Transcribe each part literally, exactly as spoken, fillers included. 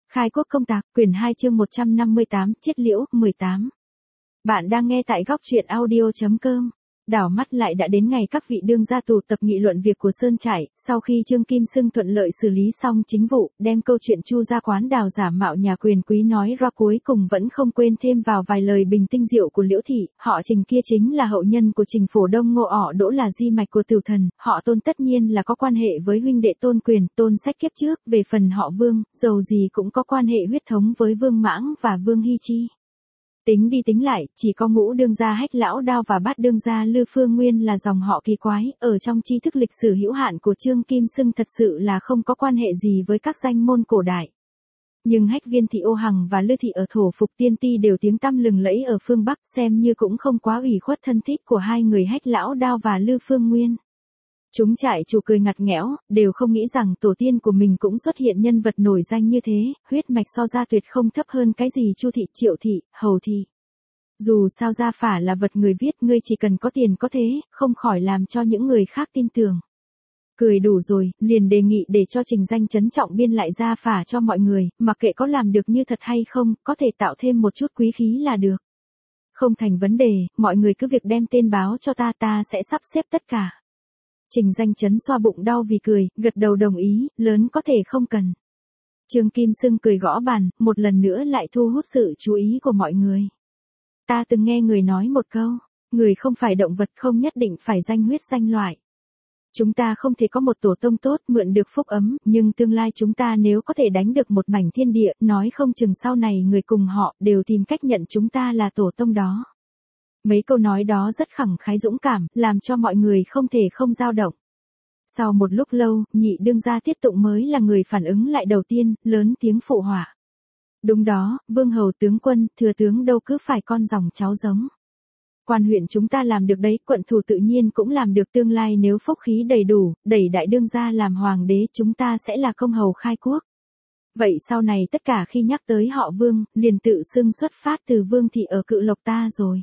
Khai quốc công tạc, quyển hai chương một trăm năm mươi tám, chiết liễu, mười tám. Bạn đang nghe tại góc truyện audio.com. Đảo mắt lại đã đến ngày các vị đương gia tụ tập nghị luận việc của Sơn Trại, sau khi Trương Kim Xưng thuận lợi xử lý xong chính vụ, đem câu chuyện Chu gia quán đào giả mạo nhà quyền quý nói ra cuối cùng vẫn không quên thêm vào vài lời bình tinh diệu của Liễu thị, họ Trình kia chính là hậu nhân của Trình Phổ Đông Ngô ỏ Đỗ là di mạch của Tửu Thần, họ Tôn tất nhiên là có quan hệ với huynh đệ Tôn Quyền, Tôn Sách kiếp trước, về phần họ Vương, dầu gì cũng có quan hệ huyết thống với Vương Mãng và Vương Hy Chi. Tính đi tính lại, chỉ có Ngũ đương gia Hách Lão Đao và Bát đương gia Lư Phương Nguyên là dòng họ kỳ quái, ở trong tri thức lịch sử hữu hạn của Trương Kim Xưng thật sự là không có quan hệ gì với các danh môn cổ đại. Nhưng Hách Viên thị Ô Hằng và Lư thị ở thổ Phục Tiên Ti đều tiếng tăm lừng lẫy ở phương Bắc, xem như cũng không quá ủy khuất thân thích của hai người Hách Lão Đao và Lư Phương Nguyên. Chúng trại chủ cười ngặt nghẽo, đều không nghĩ rằng tổ tiên của mình cũng xuất hiện nhân vật nổi danh như thế, huyết mạch so ra tuyệt không thấp hơn cái gì Chu thị, Triệu thị, Hầu thị. Dù sao gia phả là vật người viết, ngươi chỉ cần có tiền có thế, không khỏi làm cho những người khác tin tưởng. Cười đủ rồi, liền đề nghị để cho Trình Danh trấn trọng biên lại gia phả cho mọi người, mặc kệ có làm được như thật hay không, có thể tạo thêm một chút quý khí là được. Không thành vấn đề, mọi người cứ việc đem tên báo cho ta, ta sẽ sắp xếp tất cả. Trình Danh trấn xoa bụng đau vì cười, gật đầu đồng ý, lớn có thể không cần. Trương Kim Xưng cười gõ bàn, một lần nữa lại thu hút sự chú ý của mọi người. Ta từng nghe người nói một câu, người không phải động vật không nhất định phải danh huyết danh loại. Chúng ta không thể có một tổ tông tốt mượn được phúc ấm, nhưng tương lai chúng ta nếu có thể đánh được một mảnh thiên địa, nói không chừng sau này người cùng họ đều tìm cách nhận chúng ta là tổ tông đó. Mấy câu nói đó rất khẳng khái dũng cảm, làm cho mọi người không thể không dao động. Sau một lúc lâu, nhị đương gia Tiết Tụng mới là người phản ứng lại đầu tiên, lớn tiếng phụ họa. Đúng đó, vương hầu tướng quân, thừa tướng đâu cứ phải con dòng cháu giống. Quan huyện chúng ta làm được đấy, quận thủ tự nhiên cũng làm được, tương lai nếu phúc khí đầy đủ, đẩy đại đương gia làm hoàng đế chúng ta sẽ là công hầu khai quốc. Vậy sau này tất cả khi nhắc tới họ Vương, liền tự xưng xuất phát từ Vương thị ở Cự Lộc ta rồi.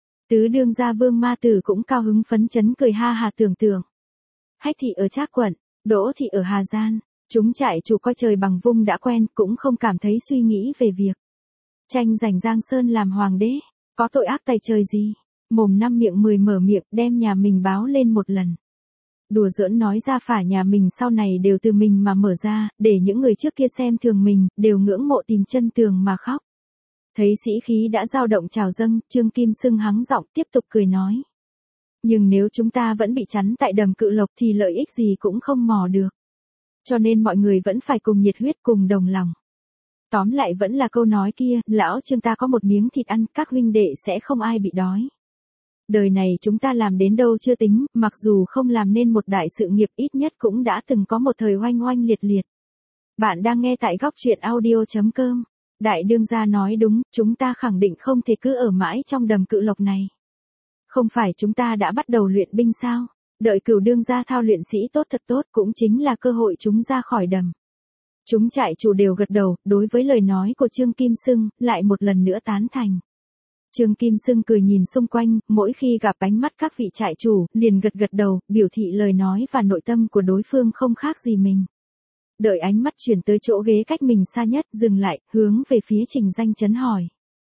Tứ đương gia Vương Ma Tử cũng cao hứng phấn chấn cười ha hà tưởng tượng. Hách thị ở Trác quận, Đỗ thị ở Hà Giang, chúng trại chủ coi trời bằng vung đã quen, cũng không cảm thấy suy nghĩ về việc tranh giành Giang Sơn làm hoàng đế, có tội ác tày trời gì, mồm năm miệng mười mở miệng đem nhà mình báo lên một lần. Đùa giỡn nói ra phả nhà mình sau này đều từ mình mà mở ra, để những người trước kia xem thường mình, đều ngưỡng mộ tìm chân tường mà khóc. Thấy sĩ khí đã dao động trào dâng, Trương Kim Xưng hắng giọng tiếp tục cười nói. Nhưng nếu chúng ta vẫn bị chắn tại đầm Cự Lộc thì lợi ích gì cũng không mò được. Cho nên mọi người vẫn phải cùng nhiệt huyết cùng đồng lòng. Tóm lại vẫn là câu nói kia, lão Trương ta có một miếng thịt ăn, các huynh đệ sẽ không ai bị đói. Đời này chúng ta làm đến đâu chưa tính, mặc dù không làm nên một đại sự nghiệp ít nhất cũng đã từng có một thời oanh oanh liệt liệt. Bạn đang nghe tại góc truyện audio.com. Đại đương gia nói đúng, chúng ta khẳng định không thể cứ ở mãi trong đầm Cự Lộc này. Không phải chúng ta đã bắt đầu luyện binh sao? Đợi Cửu đương gia thao luyện sĩ tốt thật tốt cũng chính là cơ hội chúng ra khỏi đầm. Chúng trại chủ đều gật đầu, đối với lời nói của Trương Kim Xưng, lại một lần nữa tán thành. Trương Kim Xưng cười nhìn xung quanh, mỗi khi gặp ánh mắt các vị trại chủ, liền gật gật đầu, biểu thị lời nói và nội tâm của đối phương không khác gì mình. Đợi ánh mắt chuyển tới chỗ ghế cách mình xa nhất, dừng lại, hướng về phía Trình Danh trấn hỏi.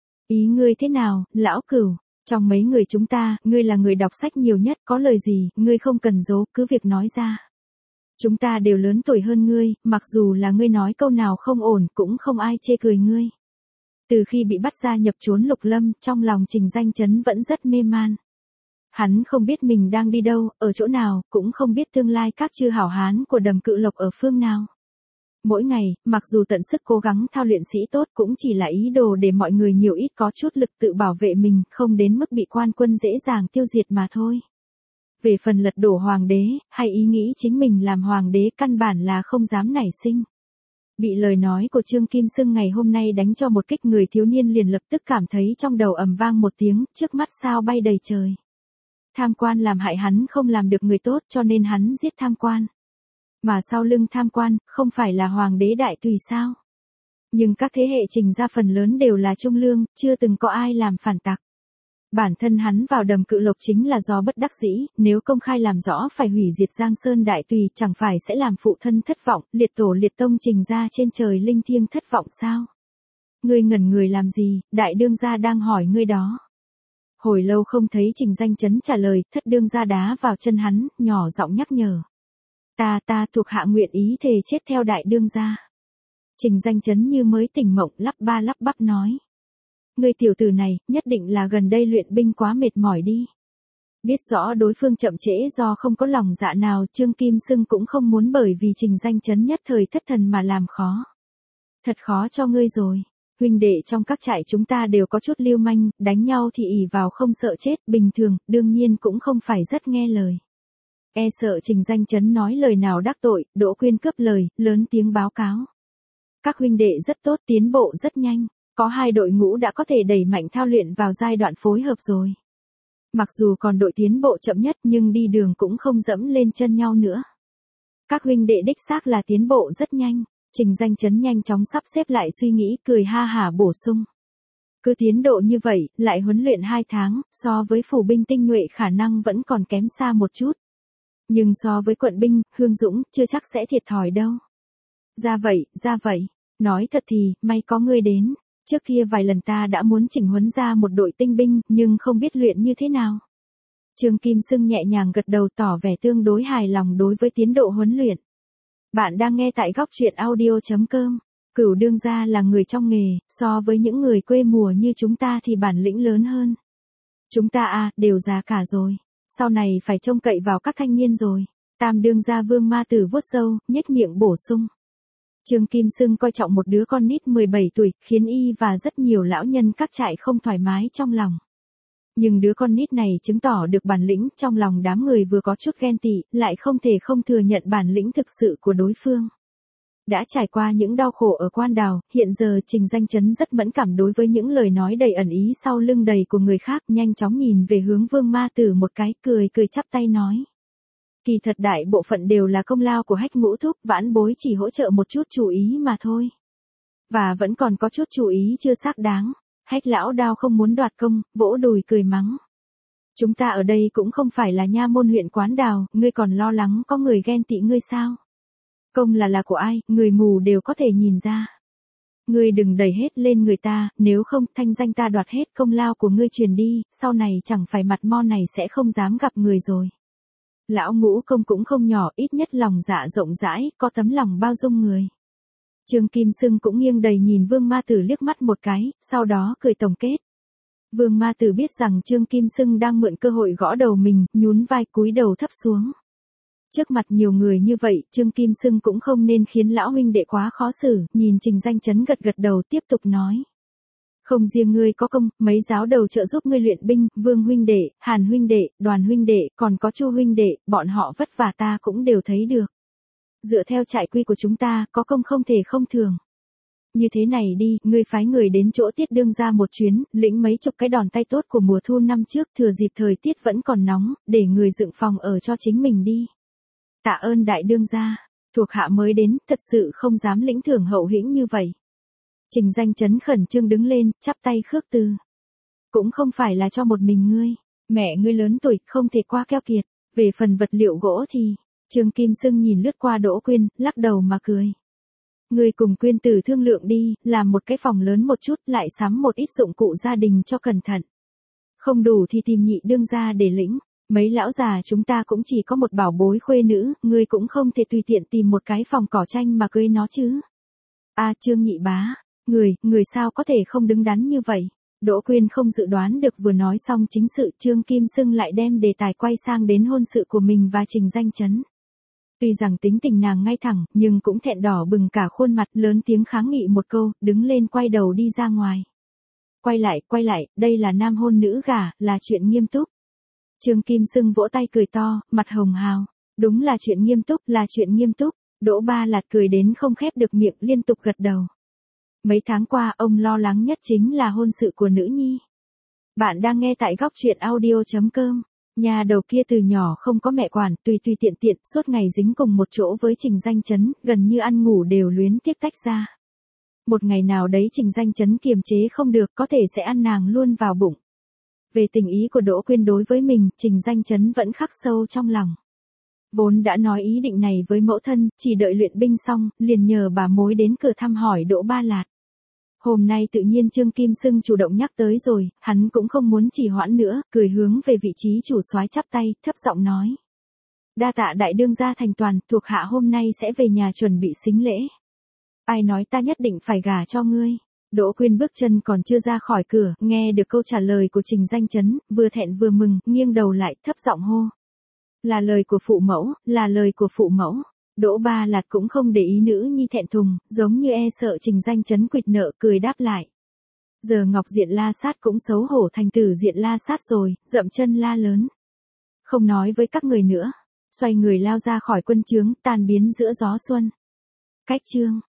Ý ngươi thế nào, lão Cửu? Trong mấy người chúng ta, ngươi là người đọc sách nhiều nhất, có lời gì, ngươi không cần giấu, cứ việc nói ra. Chúng ta đều lớn tuổi hơn ngươi, mặc dù là ngươi nói câu nào không ổn, cũng không ai chê cười ngươi. Từ khi bị bắt ra nhập trốn Lục Lâm, trong lòng Trình Danh trấn vẫn rất mê man. Hắn không biết mình đang đi đâu, ở chỗ nào, cũng không biết tương lai các chư hảo hán của đầm Cự Lộc ở phương nào. Mỗi ngày, mặc dù tận sức cố gắng thao luyện sĩ tốt cũng chỉ là ý đồ để mọi người nhiều ít có chút lực tự bảo vệ mình, không đến mức bị quan quân dễ dàng tiêu diệt mà thôi. Về phần lật đổ hoàng đế, hay ý nghĩ chính mình làm hoàng đế căn bản là không dám nảy sinh. Bị lời nói của Trương Kim Xưng ngày hôm nay đánh cho một kích, người thiếu niên liền lập tức cảm thấy trong đầu ầm vang một tiếng, trước mắt sao bay đầy trời. Tham quan làm hại hắn không làm được người tốt cho nên hắn giết tham quan. Mà sau lưng tham quan, không phải là hoàng đế đại tùy sao? Nhưng các thế hệ Trình gia phần lớn đều là trung lương, chưa từng có ai làm phản tặc. Bản thân hắn vào đầm cự lộc chính là do bất đắc dĩ, nếu công khai làm rõ phải hủy diệt Giang Sơn Đại Tùy chẳng phải sẽ làm phụ thân thất vọng, liệt tổ liệt tông Trình ra trên trời linh thiêng thất vọng sao? Ngươi ngẩn người làm gì, đại đương gia đang hỏi ngươi đó. Hồi lâu không thấy Trình Danh Chấn trả lời, thất đương gia đá vào chân hắn, nhỏ giọng nhắc nhở. Ta ta thuộc hạ nguyện ý thề chết theo đại đương gia. Trình Danh Chấn như mới tỉnh mộng lắp ba lắp bắp nói. Ngươi tiểu tử này, nhất định là gần đây luyện binh quá mệt mỏi đi. Biết rõ đối phương chậm trễ do không có lòng dạ nào, Trương Kim Sưng cũng không muốn bởi vì Trình Danh Chấn nhất thời thất thần mà làm khó. Thật khó cho ngươi rồi. Huynh đệ trong các trại chúng ta đều có chút lưu manh, đánh nhau thì ỷ vào không sợ chết, bình thường, đương nhiên cũng không phải rất nghe lời. E sợ Trình Danh Chấn nói lời nào đắc tội, Đỗ Quyên cướp lời, lớn tiếng báo cáo. Các huynh đệ rất tốt, tiến bộ rất nhanh, có hai đội ngũ đã có thể đẩy mạnh thao luyện vào giai đoạn phối hợp rồi. Mặc dù còn đội tiến bộ chậm nhất nhưng đi đường cũng không dẫm lên chân nhau nữa. Các huynh đệ đích xác là tiến bộ rất nhanh. Trình Danh Chấn nhanh chóng sắp xếp lại suy nghĩ, cười ha hả bổ sung. Cứ tiến độ như vậy, lại huấn luyện hai tháng, so với phủ binh tinh nhuệ khả năng vẫn còn kém xa một chút. Nhưng so với quận binh, Hương Dũng, chưa chắc sẽ thiệt thòi đâu. Ra vậy, ra vậy. Nói thật thì, may có ngươi đến. Trước kia vài lần ta đã muốn chỉnh huấn ra một đội tinh binh, nhưng không biết luyện như thế nào. Trương Kim Sưng nhẹ nhàng gật đầu tỏ vẻ tương đối hài lòng đối với tiến độ huấn luyện. Bạn đang nghe tại góc truyện audio chấm com. Cửu đương gia là người trong nghề, so với những người quê mùa như chúng ta thì bản lĩnh lớn hơn. Chúng ta à, đều già cả rồi. Sau này phải trông cậy vào các thanh niên rồi. Tam đương gia Vương Ma Tử vuốt râu, nhếch miệng bổ sung. Trương Kim Sưng coi trọng một đứa con nít mười bảy tuổi, khiến y và rất nhiều lão nhân các trại không thoải mái trong lòng. Nhưng đứa con nít này chứng tỏ được bản lĩnh, trong lòng đám người vừa có chút ghen tị, lại không thể không thừa nhận bản lĩnh thực sự của đối phương. Đã trải qua những đau khổ ở Quan Đào, hiện giờ Trình Danh Chấn rất mẫn cảm đối với những lời nói đầy ẩn ý sau lưng đầy của người khác, nhanh chóng nhìn về hướng Vương Ma Tử một cái, cười cười chắp tay nói. Kỳ thật đại bộ phận đều là công lao của Hách Ngũ thúc, vãn bối chỉ hỗ trợ một chút chú ý mà thôi. Và vẫn còn có chút chú ý chưa xác đáng. Hách lão đao không muốn đoạt công, vỗ đùi cười mắng. Chúng ta ở đây cũng không phải là nha môn huyện Quán Đào, ngươi còn lo lắng có người ghen tị ngươi sao? Công là là của ai, người mù đều có thể nhìn ra. Ngươi đừng đẩy hết lên người ta, nếu không thanh danh ta đoạt hết công lao của ngươi truyền đi, sau này chẳng phải mặt mo này sẽ không dám gặp người rồi. Lão Ngũ Công cũng không nhỏ, ít nhất lòng dạ rộng rãi, có tấm lòng bao dung người. Trương Kim Sưng cũng nghiêng đầy nhìn Vương Ma Tử liếc mắt một cái, sau đó cười tổng kết. Vương Ma Tử biết rằng Trương Kim Sưng đang mượn cơ hội gõ đầu mình, nhún vai cúi đầu thấp xuống. Trước mặt nhiều người như vậy, Trương Kim Sưng cũng không nên khiến lão huynh đệ quá khó xử, nhìn Trình Danh Chấn gật gật đầu tiếp tục nói. Không riêng ngươi có công, mấy giáo đầu trợ giúp ngươi luyện binh, Vương huynh đệ, Hàn huynh đệ, Đoàn huynh đệ, còn có Chu huynh đệ, bọn họ vất vả ta cũng đều thấy được. Dựa theo trại quy của chúng ta, có công không thể không thường. Như thế này đi, ngươi phái người đến chỗ Tiết đương gia một chuyến, lĩnh mấy chục cái đòn tay tốt của mùa thu năm trước, thừa dịp thời tiết vẫn còn nóng, để người dựng phòng ở cho chính mình đi. Tạ ơn đại đương gia, thuộc hạ mới đến, thật sự không dám lĩnh thưởng hậu hĩnh như vậy. Trình Danh Chấn khẩn trương đứng lên, chắp tay khước từ. Cũng không phải là cho một mình ngươi, mẹ ngươi lớn tuổi, không thể qua keo kiệt, về phần vật liệu gỗ thì... Trương Kim Sưng nhìn lướt qua Đỗ Quyên, lắc đầu mà cười. Ngươi cùng Quyên tử thương lượng đi, làm một cái phòng lớn một chút, lại sắm một ít dụng cụ gia đình cho cẩn thận. Không đủ thì tìm nhị đương gia để lĩnh, mấy lão già chúng ta cũng chỉ có một bảo bối khuê nữ, ngươi cũng không thể tùy tiện tìm một cái phòng cỏ tranh mà cưới nó chứ. A Trương nhị bá, người, người sao có thể không đứng đắn như vậy? Đỗ Quyên không dự đoán được vừa nói xong chính sự, Trương Kim Sưng lại đem đề tài quay sang đến hôn sự của mình và Trình Danh Chấn. Tuy rằng tính tình nàng ngay thẳng, nhưng cũng thẹn đỏ bừng cả khuôn mặt, lớn tiếng kháng nghị một câu, đứng lên quay đầu đi ra ngoài. Quay lại, quay lại, đây là nam hôn nữ gả, là chuyện nghiêm túc. Trương Kim Sưng vỗ tay cười to, mặt hồng hào. Đúng là chuyện nghiêm túc, là chuyện nghiêm túc. Đỗ Ba Lạt cười đến không khép được miệng, liên tục gật đầu. Mấy tháng qua, ông lo lắng nhất chính là hôn sự của nữ nhi. Bạn đang nghe tại góc truyện audio chấm com. Nhà đầu kia từ nhỏ không có mẹ quản, tùy tùy tiện tiện, suốt ngày dính cùng một chỗ với Trình Danh Chấn, gần như ăn ngủ đều luyến tiếc tách ra. Một ngày nào đấy Trình Danh Chấn kiềm chế không được, có thể sẽ ăn nàng luôn vào bụng. Về tình ý của Đỗ Quyên đối với mình, Trình Danh Chấn vẫn khắc sâu trong lòng. Vốn đã nói ý định này với mẫu thân, chỉ đợi luyện binh xong, liền nhờ bà mối đến cửa thăm hỏi Đỗ Ba Lạt. Hôm nay tự nhiên Trương Kim Sưng chủ động nhắc tới rồi, hắn cũng không muốn trì hoãn nữa, cười hướng về vị trí chủ soái chắp tay, thấp giọng nói. Đa tạ đại đương gia thành toàn, thuộc hạ hôm nay sẽ về nhà chuẩn bị sính lễ. Ai nói ta nhất định phải gả cho ngươi. Đỗ Quyên bước chân còn chưa ra khỏi cửa, nghe được câu trả lời của Trình Danh Chấn, vừa thẹn vừa mừng, nghiêng đầu lại, thấp giọng hô. Là lời của phụ mẫu, là lời của phụ mẫu. Đỗ Ba Lạt cũng không để ý nữ nhi thẹn thùng, giống như e sợ Trình Danh Chấn quỵt nợ, cười đáp lại. Giờ Ngọc Diện La Sát cũng xấu hổ thành Tử Diện La Sát rồi, dậm chân la lớn. Không nói với các người nữa, xoay người lao ra khỏi quân trướng, tan biến giữa gió xuân. Cách chương